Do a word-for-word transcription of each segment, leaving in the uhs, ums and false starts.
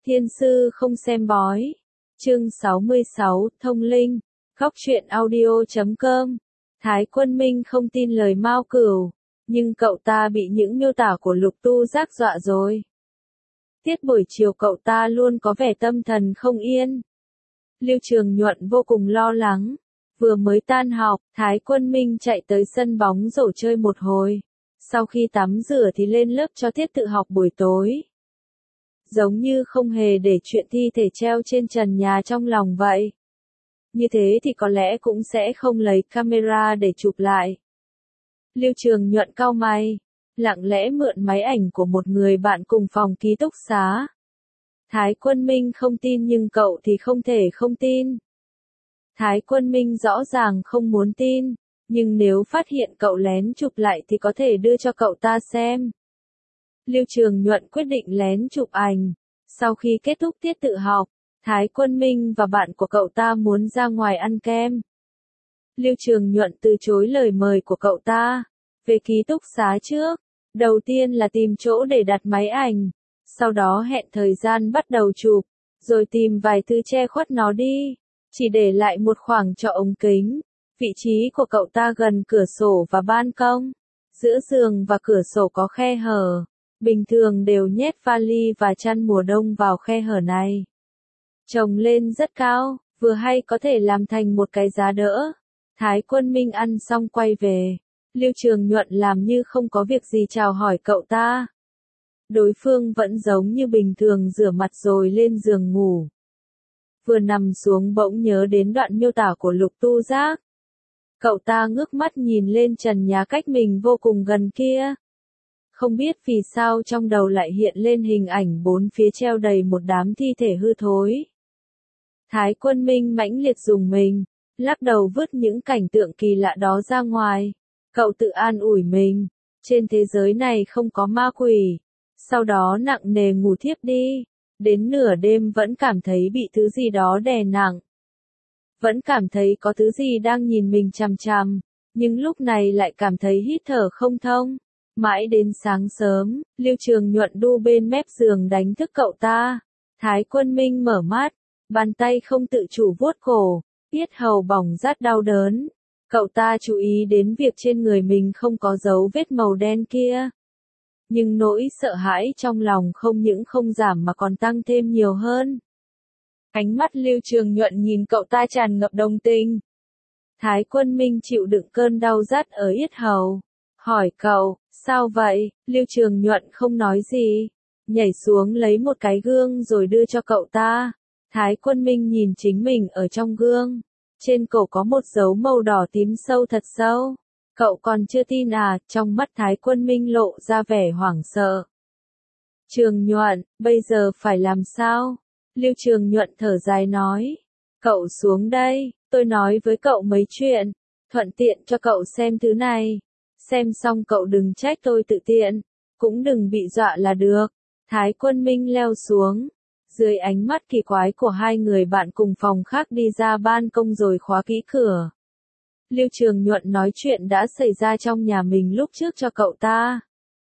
Thiên sư không xem bói. Chương sáu mươi sáu, Thông linh. Góc truyện audio chấm com. Thái Quân Minh không tin lời Mao Cửu, nhưng cậu ta bị những miêu tả của Lục Tu Giác dọa rồi. Tiết buổi chiều cậu ta luôn có vẻ tâm thần không yên. Lưu Trường Nhuận vô cùng lo lắng. Vừa mới tan học, Thái Quân Minh chạy tới sân bóng rổ chơi một hồi. Sau khi tắm rửa thì lên lớp cho tiết tự học buổi tối. Giống như không hề để chuyện thi thể treo trên trần nhà trong lòng vậy. Như thế thì có lẽ cũng sẽ không lấy camera để chụp lại. Lưu Trường Nhuận cau mày, lặng lẽ mượn máy ảnh của một người bạn cùng phòng ký túc xá. Thái Quân Minh không tin nhưng cậu thì không thể không tin. Thái Quân Minh rõ ràng không muốn tin, nhưng nếu phát hiện cậu lén chụp lại thì có thể đưa cho cậu ta xem. Lưu Trường Nhuận quyết định lén chụp ảnh. Sau khi kết thúc tiết tự học, Thái Quân Minh và bạn của cậu ta muốn ra ngoài ăn kem. Lưu Trường Nhuận từ chối lời mời của cậu ta. Về ký túc xá trước, đầu tiên là tìm chỗ để đặt máy ảnh, sau đó hẹn thời gian bắt đầu chụp, rồi tìm vài thứ che khuất nó đi, chỉ để lại một khoảng cho ống kính. Vị trí của cậu ta gần cửa sổ và ban công, giữa giường và cửa sổ có khe hở. Bình thường đều nhét vali và chăn mùa đông vào khe hở này. Trồng lên rất cao, vừa hay có thể làm thành một cái giá đỡ. Thái Quân Minh ăn xong quay về. Lưu Trường Nhuận làm như không có việc gì chào hỏi cậu ta. Đối phương vẫn giống như bình thường rửa mặt rồi lên giường ngủ. Vừa nằm xuống bỗng nhớ đến đoạn miêu tả của Lục Tu Giác. Cậu ta ngước mắt nhìn lên trần nhà cách mình vô cùng gần kia. Không biết vì sao trong đầu lại hiện lên hình ảnh bốn phía treo đầy một đám thi thể hư thối. Thái Quân Minh mãnh liệt dùng mình, lắc đầu vứt những cảnh tượng kỳ lạ đó ra ngoài. Cậu tự an ủi mình, trên thế giới này không có ma quỷ. Sau đó nặng nề ngủ thiếp đi, đến nửa đêm vẫn cảm thấy bị thứ gì đó đè nặng. Vẫn cảm thấy có thứ gì đang nhìn mình chằm chằm, nhưng lúc này lại cảm thấy hít thở không thông. Mãi đến sáng sớm, Lưu Trường Nhuận đu bên mép giường đánh thức cậu ta. Thái Quân Minh mở mắt, bàn tay không tự chủ vuốt cổ, yết hầu bỏng rát đau đớn. Cậu ta chú ý đến việc trên người mình không có dấu vết màu đen kia. Nhưng nỗi sợ hãi trong lòng không những không giảm mà còn tăng thêm nhiều hơn. Ánh mắt Lưu Trường Nhuận nhìn cậu ta tràn ngập đồng tình. Thái Quân Minh chịu đựng cơn đau rát ở yết hầu. Hỏi cậu, sao vậy? Lưu Trường Nhuận không nói gì. Nhảy xuống lấy một cái gương rồi đưa cho cậu ta. Thái Quân Minh nhìn chính mình ở trong gương. Trên cổ có một dấu màu đỏ tím sâu thật sâu. Cậu còn chưa tin à? Trong mắt Thái Quân Minh lộ ra vẻ hoảng sợ. Trường Nhuận, bây giờ phải làm sao? Lưu Trường Nhuận thở dài nói. Cậu xuống đây, tôi nói với cậu mấy chuyện. Thuận tiện cho cậu xem thứ này. Xem xong cậu đừng trách tôi tự tiện. Cũng đừng bị dọa là được. Thái Quân Minh leo xuống. Dưới ánh mắt kỳ quái của hai người bạn cùng phòng khác đi ra ban công rồi khóa kỹ cửa. Lưu Trường Nhuận nói chuyện đã xảy ra trong nhà mình lúc trước cho cậu ta.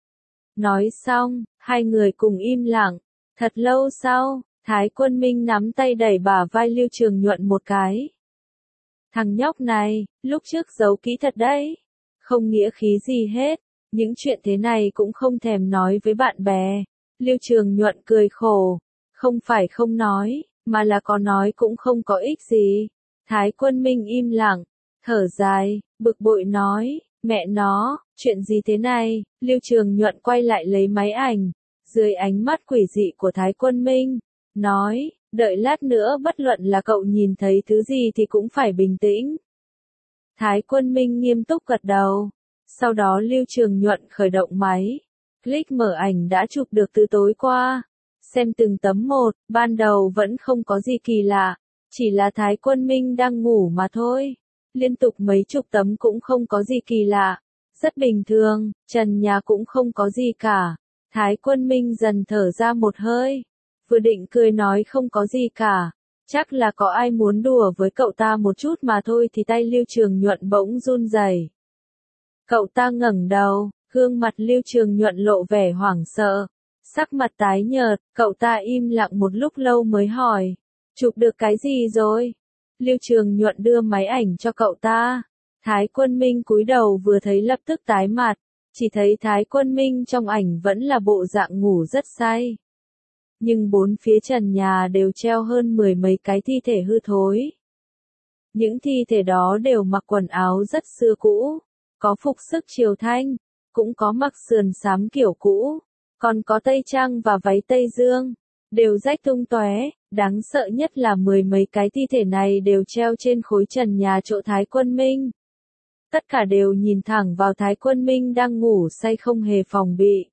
Nói xong, hai người cùng im lặng. Thật lâu sau, Thái Quân Minh nắm tay đẩy bả vai Lưu Trường Nhuận một cái. Thằng nhóc này, lúc trước giấu kỹ thật đấy. Không nghĩa khí gì hết. Những chuyện thế này cũng không thèm nói với bạn bè. Lưu Trường Nhuận cười khổ. Không phải không nói, mà là có nói cũng không có ích gì. Thái Quân Minh im lặng, thở dài, bực bội nói, mẹ nó, chuyện gì thế này? Lưu Trường Nhuận quay lại lấy máy ảnh, dưới ánh mắt quỷ dị của Thái Quân Minh, nói, đợi lát nữa bất luận là cậu nhìn thấy thứ gì thì cũng phải bình tĩnh. Thái Quân Minh nghiêm túc gật đầu, sau đó Lưu Trường Nhuận khởi động máy, click mở ảnh đã chụp được từ tối qua. Xem từng tấm một, ban đầu vẫn không có gì kỳ lạ, chỉ là Thái Quân Minh đang ngủ mà thôi. Liên tục mấy chục tấm cũng không có gì kỳ lạ, rất bình thường, trần nhà cũng không có gì cả. Thái Quân Minh dần thở ra một hơi, vừa định cười nói không có gì cả, chắc là có ai muốn đùa với cậu ta một chút mà thôi thì tay Lưu Trường Nhuận bỗng run rẩy. Cậu ta ngẩng đầu, gương mặt Lưu Trường Nhuận lộ vẻ hoảng sợ. Sắc mặt tái nhợt, cậu ta im lặng một lúc lâu mới hỏi. Chụp được cái gì rồi? Lưu Trường Nhuận đưa máy ảnh cho cậu ta. Thái Quân Minh cúi đầu vừa thấy lập tức tái mặt. Chỉ thấy Thái Quân Minh trong ảnh vẫn là bộ dạng ngủ rất say. Nhưng bốn phía trần nhà đều treo hơn mười mấy cái thi thể hư thối. Những thi thể đó đều mặc quần áo rất xưa cũ. Có phục sức triều thanh, cũng có mặc sườn xám kiểu cũ. Còn có tây trang và váy tây dương, đều rách tung tóe. Đáng sợ nhất là mười mấy cái thi thể này đều treo trên khối trần nhà chỗ Thái Quân Minh. Tất cả đều nhìn thẳng vào Thái Quân Minh đang ngủ say không hề phòng bị.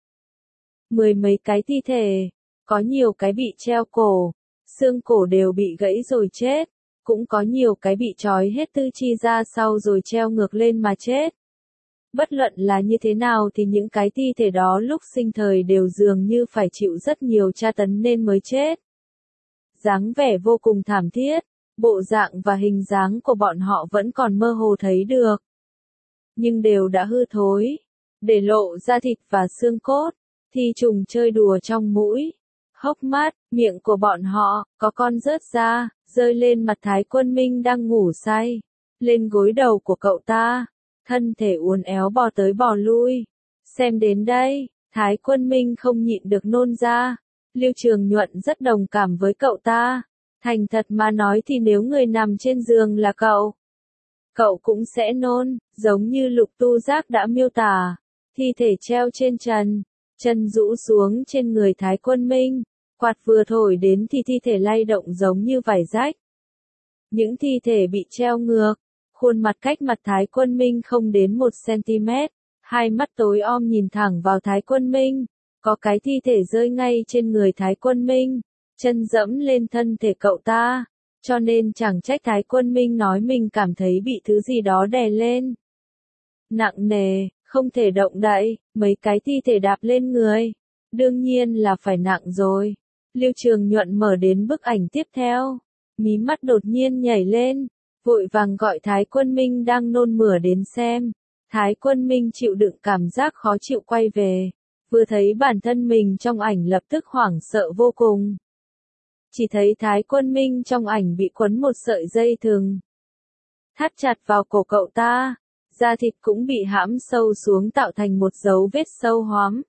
Mười mấy cái thi thể, có nhiều cái bị treo cổ, xương cổ đều bị gãy rồi chết, cũng có nhiều cái bị trói hết tư chi ra sau rồi treo ngược lên mà chết. Bất luận là như thế nào thì những cái thi thể đó lúc sinh thời đều dường như phải chịu rất nhiều tra tấn nên mới chết. Dáng vẻ vô cùng thảm thiết, bộ dạng và hình dáng của bọn họ vẫn còn mơ hồ thấy được. Nhưng đều đã hư thối, để lộ da thịt và xương cốt, thi trùng chơi đùa trong mũi, hốc mắt, miệng của bọn họ, có con rớt ra, rơi lên mặt Thái Quân Minh đang ngủ say, lên gối đầu của cậu ta, thân thể uốn éo bò tới bò lui. Xem đến đây, Thái Quân Minh không nhịn được nôn ra. Lưu Trường Nhuận rất đồng cảm với cậu ta. Thành thật mà nói thì nếu người nằm trên giường là cậu, cậu cũng sẽ nôn, giống như Lục Tu Giác đã miêu tả. Thi thể treo trên trần, chân rũ xuống trên người Thái Quân Minh, quạt vừa thổi đến thì thi thể lay động giống như vải rách. Những thi thể bị treo ngược, khuôn mặt cách mặt Thái Quân Minh không đến một xăng-ti-mét, hai mắt tối om nhìn thẳng vào Thái Quân Minh. Có cái thi thể rơi ngay trên người Thái Quân Minh, chân dẫm lên thân thể cậu ta, cho nên chẳng trách Thái Quân Minh nói mình cảm thấy bị thứ gì đó đè lên. Nặng nề, không thể động đậy, mấy cái thi thể đạp lên người, đương nhiên là phải nặng rồi. Lưu Trường Nhuận mở đến bức ảnh tiếp theo, mí mắt đột nhiên nhảy lên, vội vàng gọi Thái Quân Minh đang nôn mửa đến xem. Thái Quân Minh chịu đựng cảm giác khó chịu quay về. Vừa thấy bản thân mình trong ảnh lập tức hoảng sợ vô cùng. Chỉ thấy Thái Quân Minh trong ảnh bị quấn một sợi dây thừng thắt chặt vào cổ cậu ta, da thịt cũng bị hãm sâu xuống tạo thành một dấu vết sâu hoắm.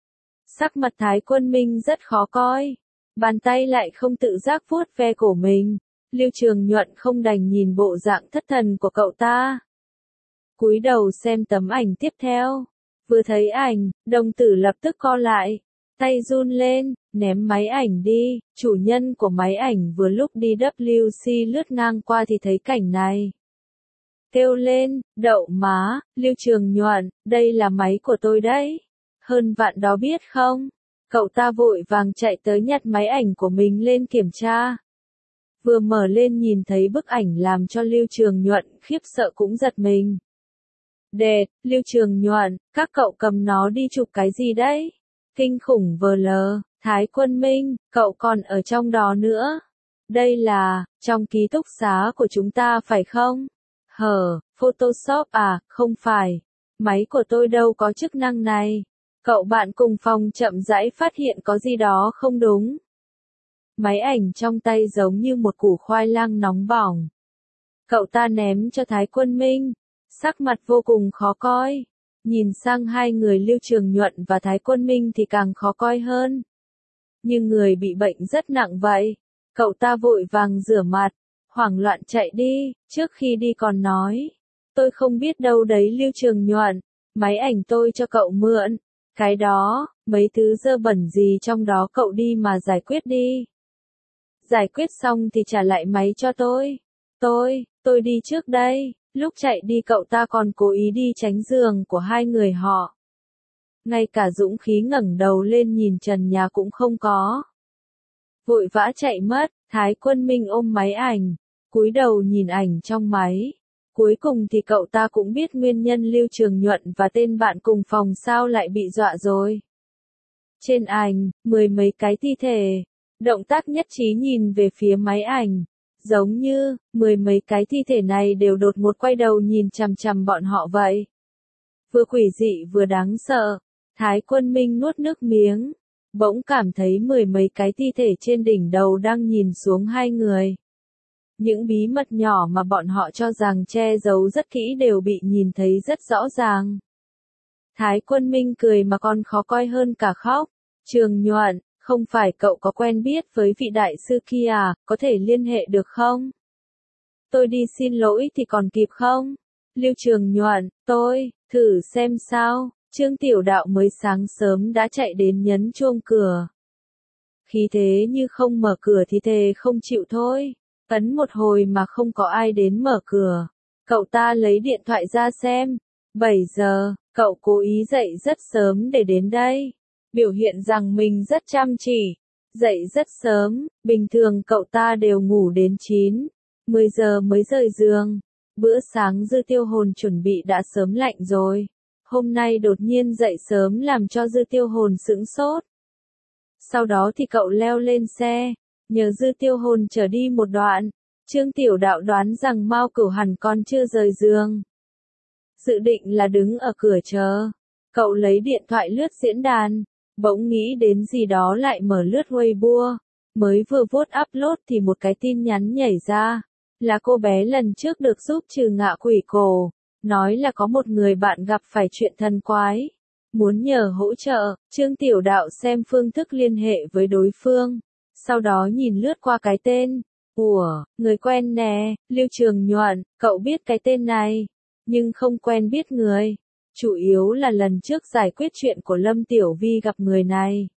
Sắc mặt Thái Quân Minh rất khó coi, bàn tay lại không tự giác vuốt ve cổ mình. Lưu Trường Nhuận không đành nhìn bộ dạng thất thần của cậu ta. Cúi đầu xem tấm ảnh tiếp theo. Vừa thấy ảnh, đồng tử lập tức co lại, tay run lên, ném máy ảnh đi. Chủ nhân của máy ảnh vừa lúc đi W C lướt ngang qua thì thấy cảnh này. Kêu lên, đậu má, Lưu Trường Nhuận, đây là máy của tôi đấy. Hơn vạn đó biết không? Cậu ta vội vàng chạy tới nhặt máy ảnh của mình lên kiểm tra. Vừa mở lên nhìn thấy bức ảnh làm cho Lưu Trường Nhuận khiếp sợ cũng giật mình. Đệt, Lưu Trường Nhuận, các cậu cầm nó đi chụp cái gì đấy? Kinh khủng vờ lờ, Thái Quân Minh, cậu còn ở trong đó nữa. Đây là, trong ký túc xá của chúng ta phải không? Hờ, Photoshop à, không phải. Máy của tôi đâu có chức năng này. Cậu bạn cùng phòng chậm rãi phát hiện có gì đó không đúng. Máy ảnh trong tay giống như một củ khoai lang nóng bỏng. Cậu ta ném cho Thái Quân Minh. Sắc mặt vô cùng khó coi. Nhìn sang hai người Lưu Trường Nhuận và Thái Quân Minh thì càng khó coi hơn. Như người bị bệnh rất nặng vậy. Cậu ta vội vàng rửa mặt, hoảng loạn chạy đi, trước khi đi còn nói. Tôi không biết đâu đấy Lưu Trường Nhuận, máy ảnh tôi cho cậu mượn. Cái đó, mấy thứ dơ bẩn gì trong đó cậu đi mà giải quyết đi. Giải quyết xong thì trả lại máy cho tôi. Tôi, tôi đi trước đây. Lúc chạy đi cậu ta còn cố ý đi tránh giường của hai người họ. Ngay cả dũng khí ngẩng đầu lên nhìn trần nhà cũng không có. Vội vã chạy mất, Thái Quân Minh ôm máy ảnh, cúi đầu nhìn ảnh trong máy. Cuối cùng thì cậu ta cũng biết nguyên nhân Lưu Trường Nhuận và tên bạn cùng phòng sao lại bị dọa rồi. Trên ảnh, mười mấy cái thi thể, động tác nhất trí nhìn về phía máy ảnh. Giống như, mười mấy cái thi thể này đều đột ngột quay đầu nhìn chằm chằm bọn họ vậy. Vừa quỷ dị vừa đáng sợ. Thái Quân Minh nuốt nước miếng. bỗng cảm thấy mười mấy cái thi thể trên đỉnh đầu đang nhìn xuống hai người. Những bí mật nhỏ mà bọn họ cho rằng che giấu rất kỹ đều bị nhìn thấy rất rõ ràng. Thái Quân Minh cười mà còn khó coi hơn cả khóc. Trường Nhuận, không phải cậu có quen biết với vị đại sư kia à, có thể liên hệ được không? Tôi đi xin lỗi thì còn kịp không? Lưu Trường Nhuận, tôi, thử xem sao. Trương Tiểu Đạo mới sáng sớm đã chạy đến nhấn chuông cửa. Khí thế như không mở cửa thì thề không chịu thôi. Ấn một hồi mà không có ai đến mở cửa. Cậu ta lấy điện thoại ra xem. bảy giờ, cậu cố ý dậy rất sớm để đến đây. Biểu hiện rằng mình rất chăm chỉ. Dậy rất sớm, bình thường cậu ta đều ngủ đến chín, mười giờ mới rời giường. Bữa sáng Dư Tiêu Hồn chuẩn bị đã sớm lạnh rồi. Hôm nay đột nhiên dậy sớm làm cho Dư Tiêu Hồn sững sốt. Sau đó thì cậu leo lên xe, nhờ Dư Tiêu Hồn chở đi một đoạn. Trương Tiểu Đạo đoán rằng Mao Cửu hẳn còn chưa rời giường. Dự định là đứng ở cửa chờ. Cậu lấy điện thoại lướt diễn đàn, bỗng nghĩ đến gì đó lại mở lướt Weibo. Mới vừa vuốt upload thì một cái tin nhắn nhảy ra. Là cô bé lần trước được giúp trừ ngạ quỷ cổ. Nói là có một người bạn gặp phải chuyện thần quái. Muốn nhờ hỗ trợ. Trương Tiểu Đạo xem phương thức liên hệ với đối phương. Sau đó nhìn lướt qua cái tên. Ủa, người quen nè, Lưu Trường Nhuận, cậu biết cái tên này. Nhưng không quen biết người. Chủ yếu là lần trước giải quyết chuyện của Lâm Tiểu Vi gặp người này.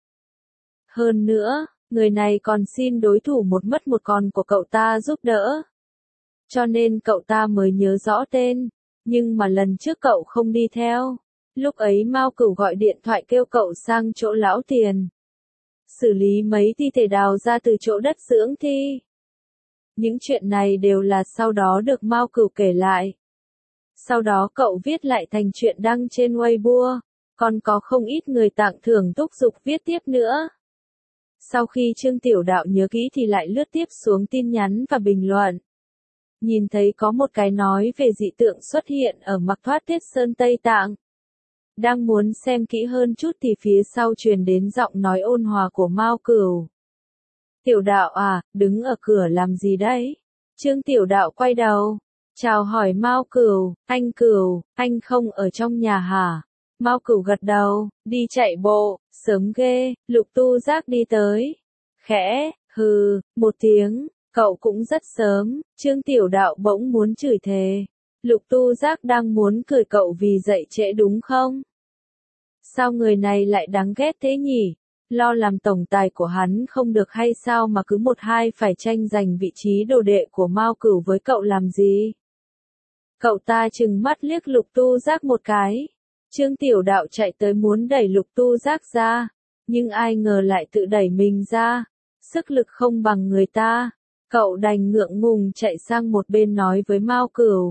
Hơn nữa, người này còn xin đối thủ một mất một còn của cậu ta giúp đỡ. Cho nên cậu ta mới nhớ rõ tên. Nhưng mà lần trước cậu không đi theo. Lúc ấy Mao Cửu gọi điện thoại kêu cậu sang chỗ lão Tiền. Xử lý mấy thi thể đào ra từ chỗ đất dưỡng thi. Những chuyện này đều là sau đó được Mao Cửu kể lại. Sau đó cậu viết lại thành chuyện đăng trên Weibo. Còn có không ít người tặng thưởng thúc giục viết tiếp nữa. Sau khi Trương Tiểu Đạo nhớ kỹ thì lại lướt tiếp xuống tin nhắn và bình luận. Nhìn thấy có một cái nói về dị tượng xuất hiện ở Mặc Thoát Tiết Sơn Tây Tạng. Đang muốn xem kỹ hơn chút thì phía sau truyền đến giọng nói ôn hòa của Mao Cửu. Tiểu Đạo à, đứng ở cửa làm gì đấy? Trương Tiểu Đạo quay đầu, chào hỏi Mao Cửu, anh Cửu, anh không ở trong nhà hả? Mao Cửu gật đầu, đi chạy bộ, sớm ghê, Lục Tu Giác đi tới. Khẽ, hừ, một tiếng, cậu cũng rất sớm, Trương Tiểu Đạo bỗng muốn chửi thề. Lục Tu Giác đang muốn cười cậu vì dậy trễ đúng không? Sao người này lại đáng ghét thế nhỉ? Lo làm tổng tài của hắn không được hay sao mà cứ một hai phải tranh giành vị trí đồ đệ của Mao Cửu với cậu làm gì? Cậu ta trừng mắt liếc Lục Tu Giác một cái. Trương Tiểu Đạo chạy tới muốn đẩy Lục Tu Giác ra, nhưng ai ngờ lại tự đẩy mình ra. Sức lực không bằng người ta. Cậu đành ngượng ngùng chạy sang một bên nói với Mao Cửu.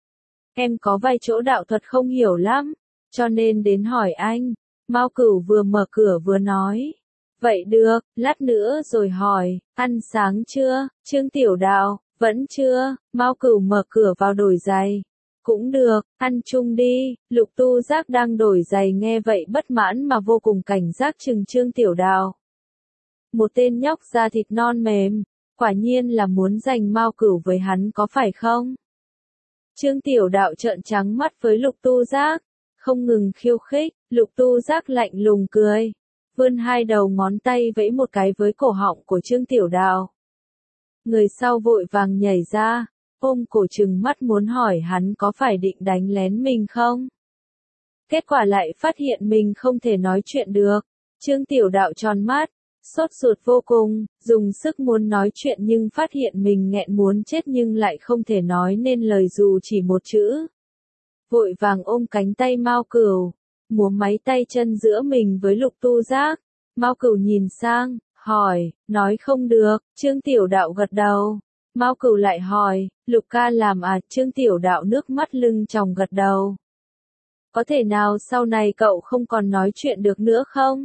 Em có vài chỗ đạo thuật không hiểu lắm, cho nên đến hỏi anh. Mao Cửu vừa mở cửa vừa nói. Vậy được, lát nữa rồi hỏi, ăn sáng chưa? Trương Tiểu Đạo, vẫn chưa. Mao Cửu mở cửa vào đổi giày. Cũng được, ăn chung đi. Lục Tu Giác đang đổi giày nghe vậy bất mãn mà vô cùng cảnh giác chừng Trương Tiểu Đạo. Một tên nhóc da thịt non mềm, quả nhiên là muốn giành Mao Cửu với hắn có phải không? Trương Tiểu Đạo trợn trắng mắt với Lục Tu Giác, không ngừng khiêu khích. Lục Tu Giác lạnh lùng cười, vươn hai đầu ngón tay vẫy một cái với cổ họng của Trương Tiểu Đạo. Người sau vội vàng nhảy ra, ôm cổ trừng mắt muốn hỏi hắn có phải định đánh lén mình không? Kết quả lại phát hiện mình không thể nói chuyện được. Trương Tiểu Đạo tròn mắt, sốt ruột vô cùng, dùng sức muốn nói chuyện nhưng phát hiện mình nghẹn muốn chết nhưng lại không thể nói nên lời dù chỉ một chữ. Vội vàng ôm cánh tay Mao Cửu, múa máy tay chân giữa mình với Lục Tu Giác. Mao Cửu nhìn sang, hỏi, nói không được. Trương Tiểu Đạo gật đầu. Mao Cửu lại hỏi, Lục ca làm à? Trương Tiểu Đạo nước mắt lưng tròng gật đầu. Có thể nào sau này cậu không còn nói chuyện được nữa không?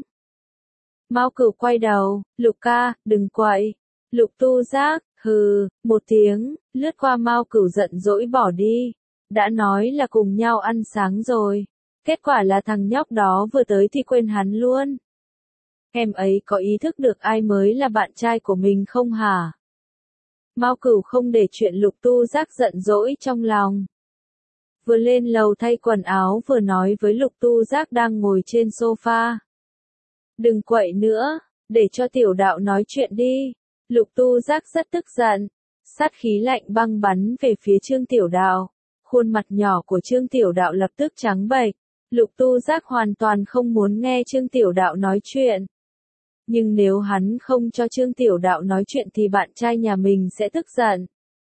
Mao Cửu quay đầu, Lục ca, đừng quậy. Lục Tu Giác, hừ, một tiếng, lướt qua Mao Cửu giận dỗi bỏ đi. Đã nói là cùng nhau ăn sáng rồi. Kết quả là thằng nhóc đó vừa tới thì quên hắn luôn. em ấy có ý thức được ai mới là bạn trai của mình không hả? Mao Cửu không để chuyện Lục Tu Giác giận dỗi trong lòng. Vừa lên lầu thay quần áo vừa nói với Lục Tu Giác đang ngồi trên sofa. Đừng quậy nữa, để cho tiểu đạo nói chuyện đi. Lục Tu Giác rất tức giận, sát khí lạnh băng bắn về phía Trương Tiểu Đạo. Khuôn mặt nhỏ của Trương Tiểu Đạo lập tức trắng bệch. Lục Tu Giác hoàn toàn không muốn nghe Trương Tiểu Đạo nói chuyện. Nhưng nếu hắn không cho Trương Tiểu Đạo nói chuyện thì bạn trai nhà mình sẽ tức giận.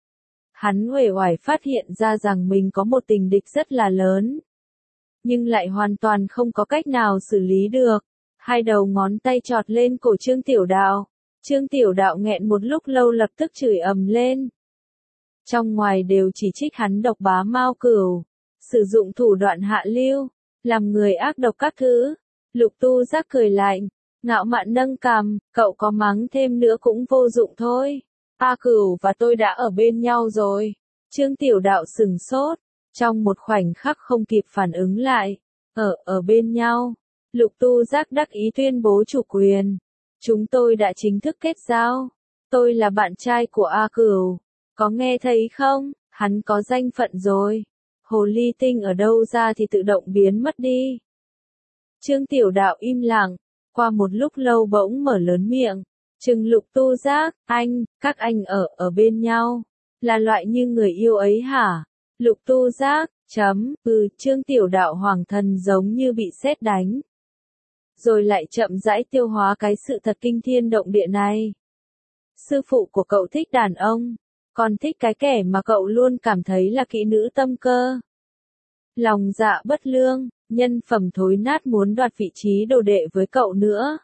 Hắn uể oải phát hiện ra rằng mình có một tình địch rất là lớn. Nhưng lại hoàn toàn không có cách nào xử lý được. Hai đầu ngón tay chọt lên cổ Trương Tiểu Đạo. Trương Tiểu Đạo nghẹn một lúc lâu lập tức chửi ầm lên. Trong ngoài đều chỉ trích hắn độc bá Mao Cửu, sử dụng thủ đoạn hạ lưu, làm người ác độc các thứ. Lục Tu Giác cười lạnh, ngạo mạn nâng cằm, cậu có mắng thêm nữa cũng vô dụng thôi. A Cửu và tôi đã ở bên nhau rồi. Trương Tiểu Đạo sừng sốt, trong một khoảnh khắc không kịp phản ứng lại. Ở, ở bên nhau. Lục Tu Giác đắc ý tuyên bố chủ quyền. Chúng tôi đã chính thức kết giao. Tôi là bạn trai của A Cửu. Có nghe thấy không? Hắn có danh phận rồi. Hồ ly tinh ở đâu ra thì tự động biến mất đi. Trương Tiểu Đạo im lặng. Qua một lúc lâu bỗng mở lớn miệng. Trừng Lục Tu Giác, anh, các anh ở, ở bên nhau. Là loại như người yêu ấy hả? Lục Tu Giác, chấm, ừ, Trương Tiểu Đạo hoàng thần giống như bị sét đánh. Rồi lại chậm rãi tiêu hóa cái sự thật kinh thiên động địa này. Sư phụ của cậu thích đàn ông, còn thích cái kẻ mà cậu luôn cảm thấy là kỹ nữ tâm cơ. Lòng dạ bất lương, nhân phẩm thối nát muốn đoạt vị trí đồ đệ với cậu nữa.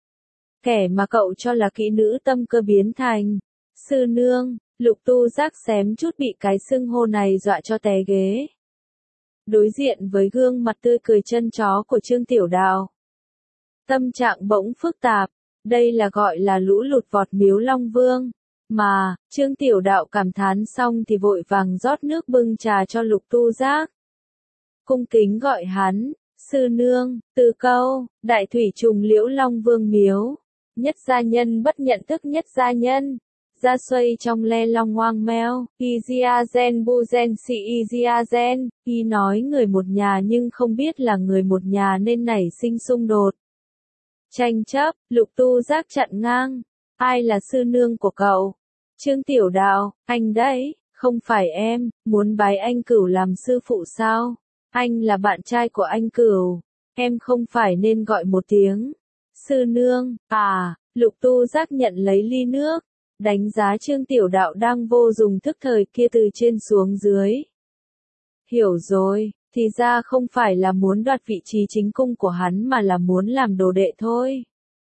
Kẻ mà cậu cho là kỹ nữ tâm cơ biến thành sư nương. Lục Tu Giác xém chút bị cái xưng hô này dọa cho té ghế. Đối diện với gương mặt tươi cười chân chó của Trương Tiểu Đạo, tâm trạng bỗng phức tạp. Đây là gọi là lũ lụt vọt miếu Long Vương. Mà, Trương Tiểu Đạo cảm thán xong thì vội vàng rót nước bưng trà cho Lục Tu Giác. Cung kính gọi hắn, sư nương, từ câu, đại thủy trùng liễu Long Vương miếu. Nhất gia nhân bất nhận thức nhất gia nhân. Gia xoay trong le long ngoang meo, Iziazen buzen si Iziazen, y nói người một nhà nhưng không biết là người một nhà nên nảy sinh xung đột. Tranh chấp, Lục Tu Giác chặn ngang. Ai là sư nương của cậu? Trương Tiểu Đạo, anh đấy, không phải em, muốn bái anh Cửu làm sư phụ sao? Anh là bạn trai của anh Cửu, em không phải nên gọi một tiếng sư nương. À, Lục Tu Giác nhận lấy ly nước, đánh giá Trương Tiểu Đạo đang vô dùng thức thời kia từ trên xuống dưới. Hiểu rồi, thì ra không phải là muốn đoạt vị trí chính cung của hắn mà là muốn làm đồ đệ thôi.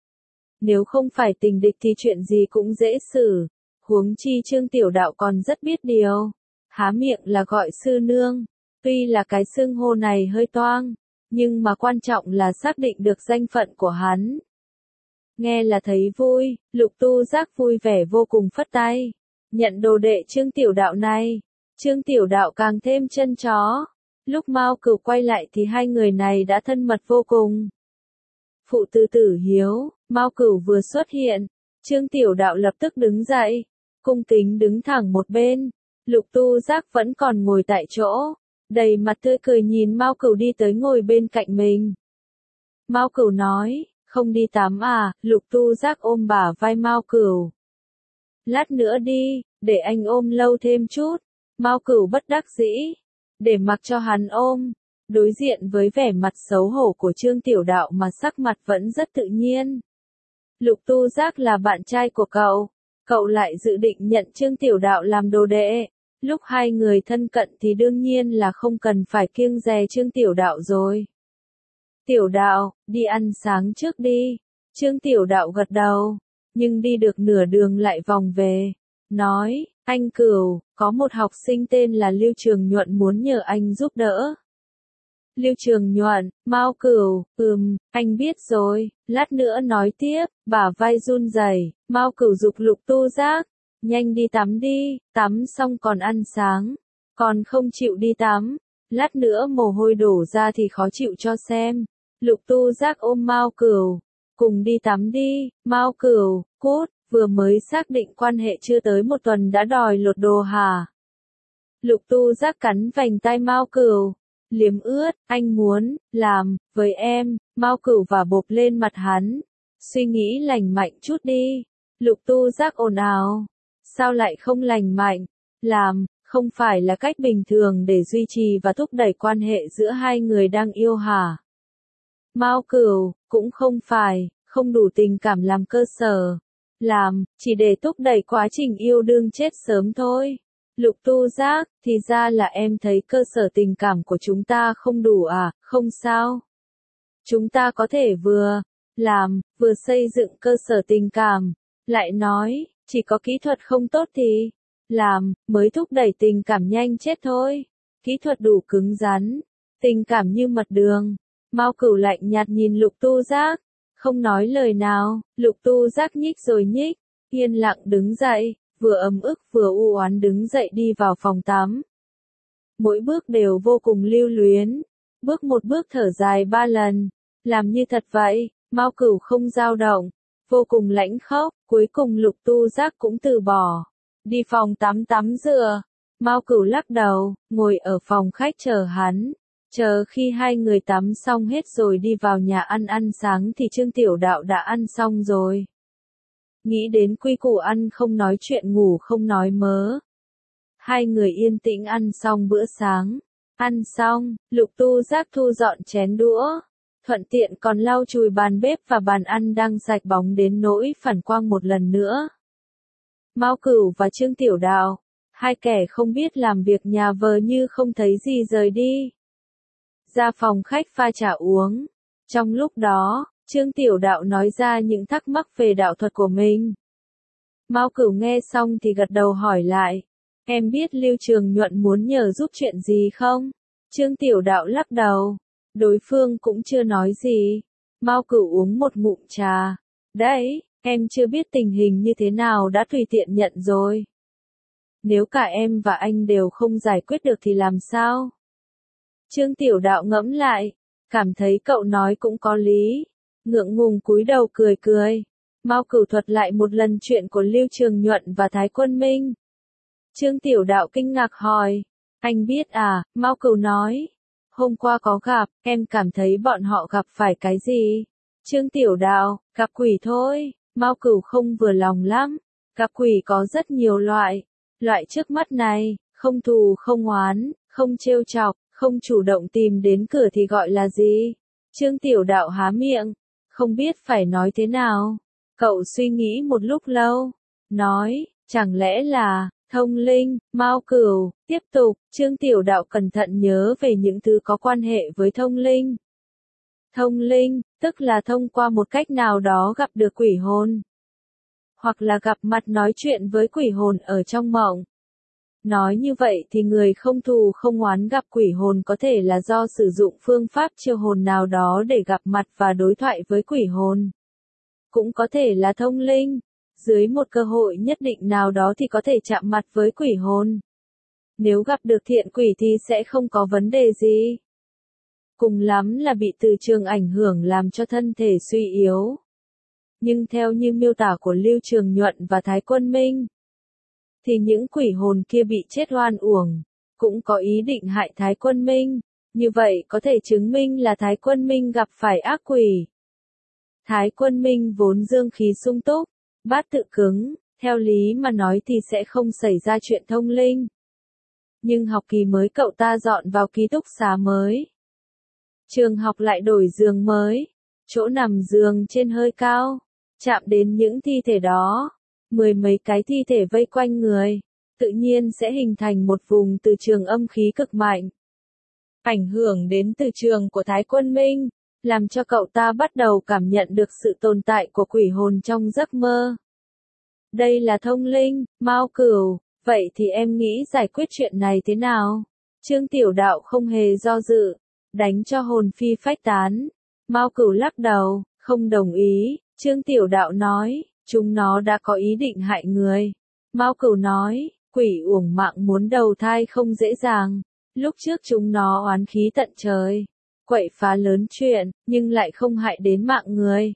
Nếu không phải tình địch thì chuyện gì cũng dễ xử, huống chi Trương Tiểu Đạo còn rất biết điều. Há miệng là gọi sư nương, tuy là cái xưng hô này hơi toang, nhưng mà quan trọng là xác định được danh phận của hắn. Nghe là thấy vui, Lục Tu Giác vui vẻ vô cùng phất tay. Nhận đồ đệ Trương Tiểu Đạo này. Trương Tiểu Đạo càng thêm chân chó. Lúc Mao Cửu quay lại thì hai người này đã thân mật vô cùng. Phụ tử tử hiếu, Mao Cửu vừa xuất hiện. Trương Tiểu Đạo lập tức đứng dậy. Cung kính đứng thẳng một bên. Lục Tu Giác vẫn còn ngồi tại chỗ. Đầy mặt tươi cười nhìn Mao Cửu đi tới ngồi bên cạnh mình. Mao Cửu nói. Không đi tắm à? Lục Tu Giác ôm bả vai Mao Cửu. Lát nữa đi, để anh ôm lâu thêm chút. Mao Cửu bất đắc dĩ. Để mặc cho hắn ôm. Đối diện với vẻ mặt xấu hổ của Trương Tiểu Đạo mà sắc mặt vẫn rất tự nhiên. Lục Tu Giác là bạn trai của cậu. Cậu lại dự định nhận Trương Tiểu Đạo làm đồ đệ. Lúc hai người thân cận thì đương nhiên là không cần phải kiêng dè Trương Tiểu Đạo rồi. Tiểu Đạo, đi ăn sáng trước đi. Trương Tiểu Đạo gật đầu, nhưng đi được nửa đường lại vòng về. Nói, anh Cửu, có một học sinh tên là Lưu Trường Nhuận muốn nhờ anh giúp đỡ. Lưu Trường Nhuận, Mao Cửu, ừm, anh biết rồi, lát nữa nói tiếp, bả vai run rẩy. Mao Cửu giục Lục Tu Giác, nhanh đi tắm đi, tắm xong còn ăn sáng, còn không chịu đi tắm, lát nữa mồ hôi đổ ra thì khó chịu cho xem. Lục Tu Giác ôm Mao Cửu, cùng đi tắm đi, Mao Cửu, cút, vừa mới xác định quan hệ chưa tới một tuần đã đòi lột đồ hả? Lục Tu Giác cắn vành tai Mao Cửu, liếm ướt, anh muốn, làm, với em, Mao Cửu và bộp lên mặt hắn, suy nghĩ lành mạnh chút đi, Lục Tu Giác ồn ào, sao lại không lành mạnh, làm, không phải là cách bình thường để duy trì và thúc đẩy quan hệ giữa hai người đang yêu hả? Mao Cửu, cũng không phải, không đủ tình cảm làm cơ sở, làm, chỉ để thúc đẩy quá trình yêu đương chết sớm thôi. Lục Tu Giác, thì ra là em thấy cơ sở tình cảm của chúng ta không đủ à, không sao. Chúng ta có thể vừa làm, vừa xây dựng cơ sở tình cảm. Lại nói, chỉ có kỹ thuật không tốt thì làm, mới thúc đẩy tình cảm nhanh chết thôi. Kỹ thuật đủ cứng rắn, tình cảm như mật đường. Mao Cửu lạnh nhạt nhìn Lục Tu Giác, không nói lời nào, Lục Tu Giác nhích rồi nhích, yên lặng đứng dậy, vừa ấm ức vừa u oán đứng dậy đi vào phòng tắm. Mỗi bước đều vô cùng lưu luyến, bước một bước thở dài ba lần, làm như thật vậy, Mao Cửu không dao động, vô cùng lãnh khốc, cuối cùng Lục Tu Giác cũng từ bỏ, đi phòng tắm tắm rửa. Mao Cửu lắc đầu, ngồi ở phòng khách chờ hắn. Chờ khi hai người tắm xong hết rồi đi vào nhà ăn ăn sáng thì Trương Tiểu Đạo đã ăn xong rồi. Nghĩ đến quy củ ăn không nói chuyện ngủ không nói mớ. Hai người yên tĩnh ăn xong bữa sáng. Ăn xong, Lục Tu Giác thu dọn chén đũa. Thuận tiện còn lau chùi bàn bếp và bàn ăn đang sạch bóng đến nỗi phản quang một lần nữa. Mao Cửu và Trương Tiểu Đạo, hai kẻ không biết làm việc nhà vờ như không thấy gì rời đi. Ra phòng khách pha trà uống. Trong lúc đó, Trương Tiểu Đạo nói ra những thắc mắc về đạo thuật của mình. Mao Cửu nghe xong thì gật đầu hỏi lại. Em biết Lưu Trường Nhuận muốn nhờ giúp chuyện gì không? Trương Tiểu Đạo lắc đầu. Đối phương cũng chưa nói gì. Mao Cửu uống một ngụm trà. Đấy, em chưa biết tình hình như thế nào đã tùy tiện nhận rồi. Nếu cả em và anh đều không giải quyết được thì làm sao? Trương Tiểu Đạo ngẫm lại, cảm thấy cậu nói cũng có lý, ngượng ngùng cúi đầu cười cười. Mao Cửu thuật lại một lần chuyện của Lưu Trường Nhuận và Thái Quân Minh. Trương Tiểu Đạo kinh ngạc hỏi, anh biết à? Mao Cửu nói, hôm qua có gặp, em cảm thấy bọn họ gặp phải cái gì? Trương Tiểu Đạo, gặp quỷ thôi. Mao Cửu không vừa lòng lắm, gặp quỷ có rất nhiều loại, loại trước mắt này, không thù không oán, không trêu chọc, không chủ động tìm đến cửa thì gọi là gì? Trương Tiểu Đạo há miệng, không biết phải nói thế nào. Cậu suy nghĩ một lúc lâu, nói, chẳng lẽ là thông linh? Mao Cửu tiếp tục. Trương Tiểu Đạo cẩn thận nhớ về những thứ có quan hệ với thông linh. Thông linh, tức là thông qua một cách nào đó gặp được quỷ hồn, hoặc là gặp mặt nói chuyện với quỷ hồn ở trong mộng. Nói như vậy thì người không thù không oán gặp quỷ hồn có thể là do sử dụng phương pháp chiêu hồn nào đó để gặp mặt và đối thoại với quỷ hồn. Cũng có thể là thông linh, dưới một cơ hội nhất định nào đó thì có thể chạm mặt với quỷ hồn. Nếu gặp được thiện quỷ thì sẽ không có vấn đề gì. Cùng lắm là bị từ trường ảnh hưởng làm cho thân thể suy yếu. Nhưng theo như miêu tả của Lưu Trường Nhuận và Thái Quân Minh, thì những quỷ hồn kia bị chết oan uổng, cũng có ý định hại Thái Quân Minh, như vậy có thể chứng minh là Thái Quân Minh gặp phải ác quỷ. Thái Quân Minh vốn dương khí sung túc, bát tự cứng, theo lý mà nói thì sẽ không xảy ra chuyện thông linh. Nhưng học kỳ mới cậu ta dọn vào ký túc xá mới. Trường học lại đổi giường mới, chỗ nằm giường trên hơi cao, chạm đến những thi thể đó. Mười mấy cái thi thể vây quanh người, tự nhiên sẽ hình thành một vùng từ trường âm khí cực mạnh. Ảnh hưởng đến từ trường của Thái Quân Minh, làm cho cậu ta bắt đầu cảm nhận được sự tồn tại của quỷ hồn trong giấc mơ. Đây là thông linh, Mao Cửu, vậy thì em nghĩ giải quyết chuyện này thế nào? Trương Tiểu Đạo không hề do dự, đánh cho hồn phi phách tán. Mao Cửu lắc đầu, không đồng ý. Trương Tiểu Đạo nói, chúng nó đã có ý định hại người. Mao Cửu nói, quỷ uổng mạng muốn đầu thai không dễ dàng. Lúc trước chúng nó oán khí tận trời, quậy phá lớn chuyện, nhưng lại không hại đến mạng người.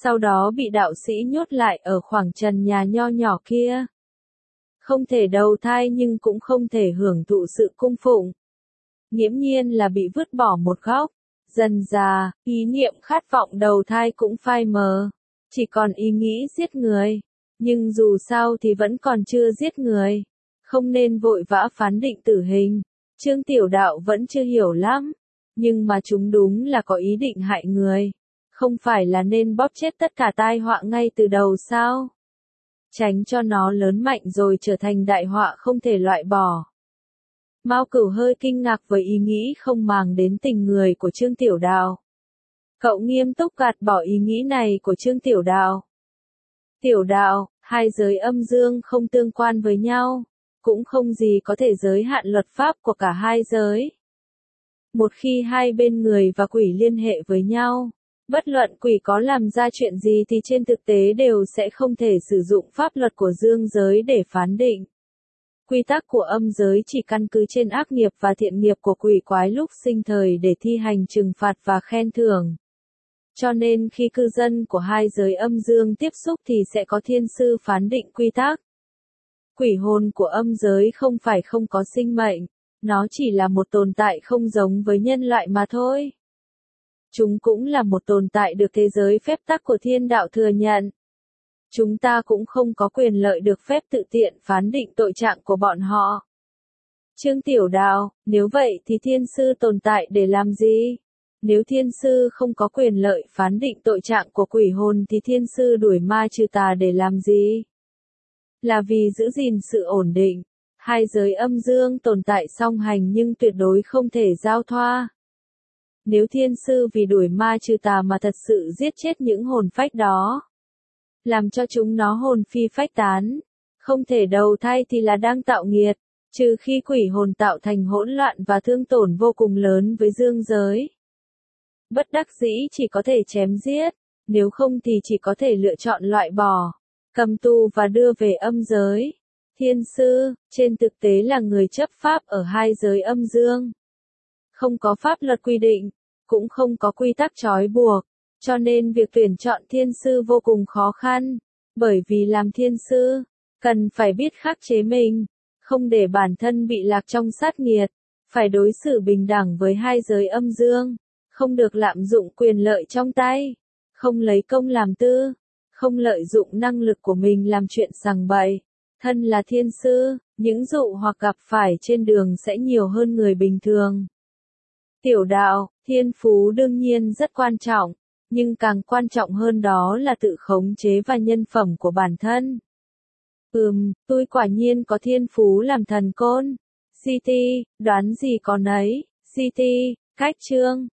sau đó bị đạo sĩ nhốt lại ở khoảng trần nhà nho nhỏ kia. Không thể đầu thai nhưng cũng không thể hưởng thụ sự cung phụng. Nghiễm nhiên là bị vứt bỏ một góc. Dần dà, ý niệm khát vọng đầu thai cũng phai mờ. Chỉ còn ý nghĩ giết người. Nhưng dù sao thì vẫn còn chưa giết người. Không nên vội vã phán định tử hình. Trương Tiểu Đạo vẫn chưa hiểu lắm. Nhưng mà chúng đúng là có ý định hại người. Không phải là nên bóp chết tất cả tai họa ngay từ đầu sao? Tránh cho nó lớn mạnh rồi trở thành đại họa không thể loại bỏ. Mao Cửu hơi kinh ngạc với ý nghĩ không màng đến tình người của Trương Tiểu Đạo. Cậu nghiêm túc gạt bỏ ý nghĩ này của Trương Tiểu Đạo. Tiểu Đạo, hai giới âm dương không tương quan với nhau, cũng không gì có thể giới hạn luật pháp của cả hai giới. Một khi hai bên người và quỷ liên hệ với nhau, bất luận quỷ có làm ra chuyện gì thì trên thực tế đều sẽ không thể sử dụng pháp luật của dương giới để phán định. Quy tắc của âm giới chỉ căn cứ trên ác nghiệp và thiện nghiệp của quỷ quái lúc sinh thời để thi hành trừng phạt và khen thưởng. Cho nên khi cư dân của hai giới âm dương tiếp xúc thì sẽ có thiên sư phán định quy tắc. Quỷ hồn của âm giới không phải không có sinh mệnh, nó chỉ là một tồn tại không giống với nhân loại mà thôi. Chúng cũng là một tồn tại được thế giới phép tắc của thiên đạo thừa nhận. Chúng ta cũng không có quyền lợi được phép tự tiện phán định tội trạng của bọn họ. Trương Tiểu Đạo, nếu vậy thì thiên sư tồn tại để làm gì? Nếu thiên sư không có quyền lợi phán định tội trạng của quỷ hồn thì thiên sư đuổi ma trừ tà để làm gì? Là vì giữ gìn sự ổn định. Hai giới âm dương tồn tại song hành nhưng tuyệt đối không thể giao thoa. Nếu thiên sư vì đuổi ma trừ tà mà thật sự giết chết những hồn phách đó, làm cho chúng nó hồn phi phách tán, không thể đầu thai thì là đang tạo nghiệt, trừ khi quỷ hồn tạo thành hỗn loạn và thương tổn vô cùng lớn với dương giới. Bất đắc dĩ chỉ có thể chém giết, nếu không thì chỉ có thể lựa chọn loại bỏ, cầm tù và đưa về âm giới. Thiên sư, trên thực tế là người chấp pháp ở hai giới âm dương. Không có pháp luật quy định, cũng không có quy tắc trói buộc, cho nên việc tuyển chọn thiên sư vô cùng khó khăn, bởi vì làm thiên sư, cần phải biết khắc chế mình, không để bản thân bị lạc trong sát nghiệt, phải đối xử bình đẳng với hai giới âm dương, không được lạm dụng quyền lợi trong tay, không lấy công làm tư, không lợi dụng năng lực của mình làm chuyện sằng bậy. Thân là thiên sư, những dụ hoặc gặp phải trên đường sẽ nhiều hơn người bình thường. Tiểu Đạo, thiên phú đương nhiên rất quan trọng, nhưng càng quan trọng hơn đó là tự khống chế và nhân phẩm của bản thân. Ừm, tôi quả nhiên có thiên phú làm thần côn. xê tê, đoán gì có nấy. xê tê, cách chương.